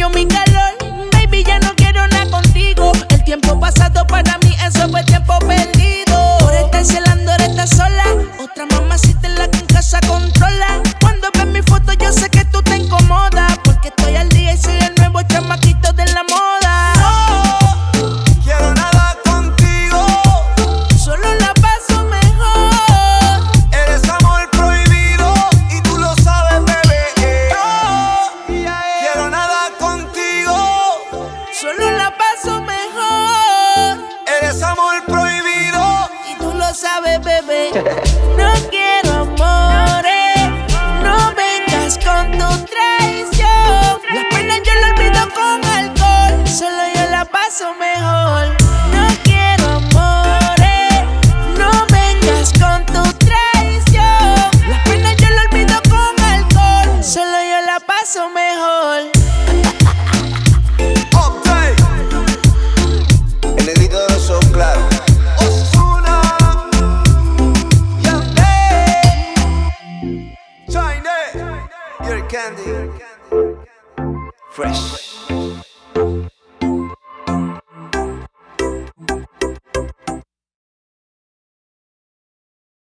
dañó mi calor. Baby, ya no quiero nada contigo. El tiempo pasado para mí, eso fue tiempo perdido. Por estar celando, ahora estás sola. Otra mamacita en la que en casa controla. Cuando ves mi foto, yo sé que tú te incomodas. Porque estoy al día y soy el nuevo chamaquito de la moda. No quiero nada contigo. Solo la paso mejor. Eres amor prohibido y tú lo sabes, bebé. No quiero nada contigo. Solo la paso mejor. Eres amor prohibido Y tú lo sabes, bebé. No quiero amores. No vengas con tu traición. Las penas yo las olvido con alcohol. Solo yo la paso mejor. No quiero amores. No vengas con tu traición. Las penas yo las olvido con alcohol. Solo yo la paso mejor. update. El negrito de los ojos claros. Ozuna, Yandé, Chine, Your candy. Fresh.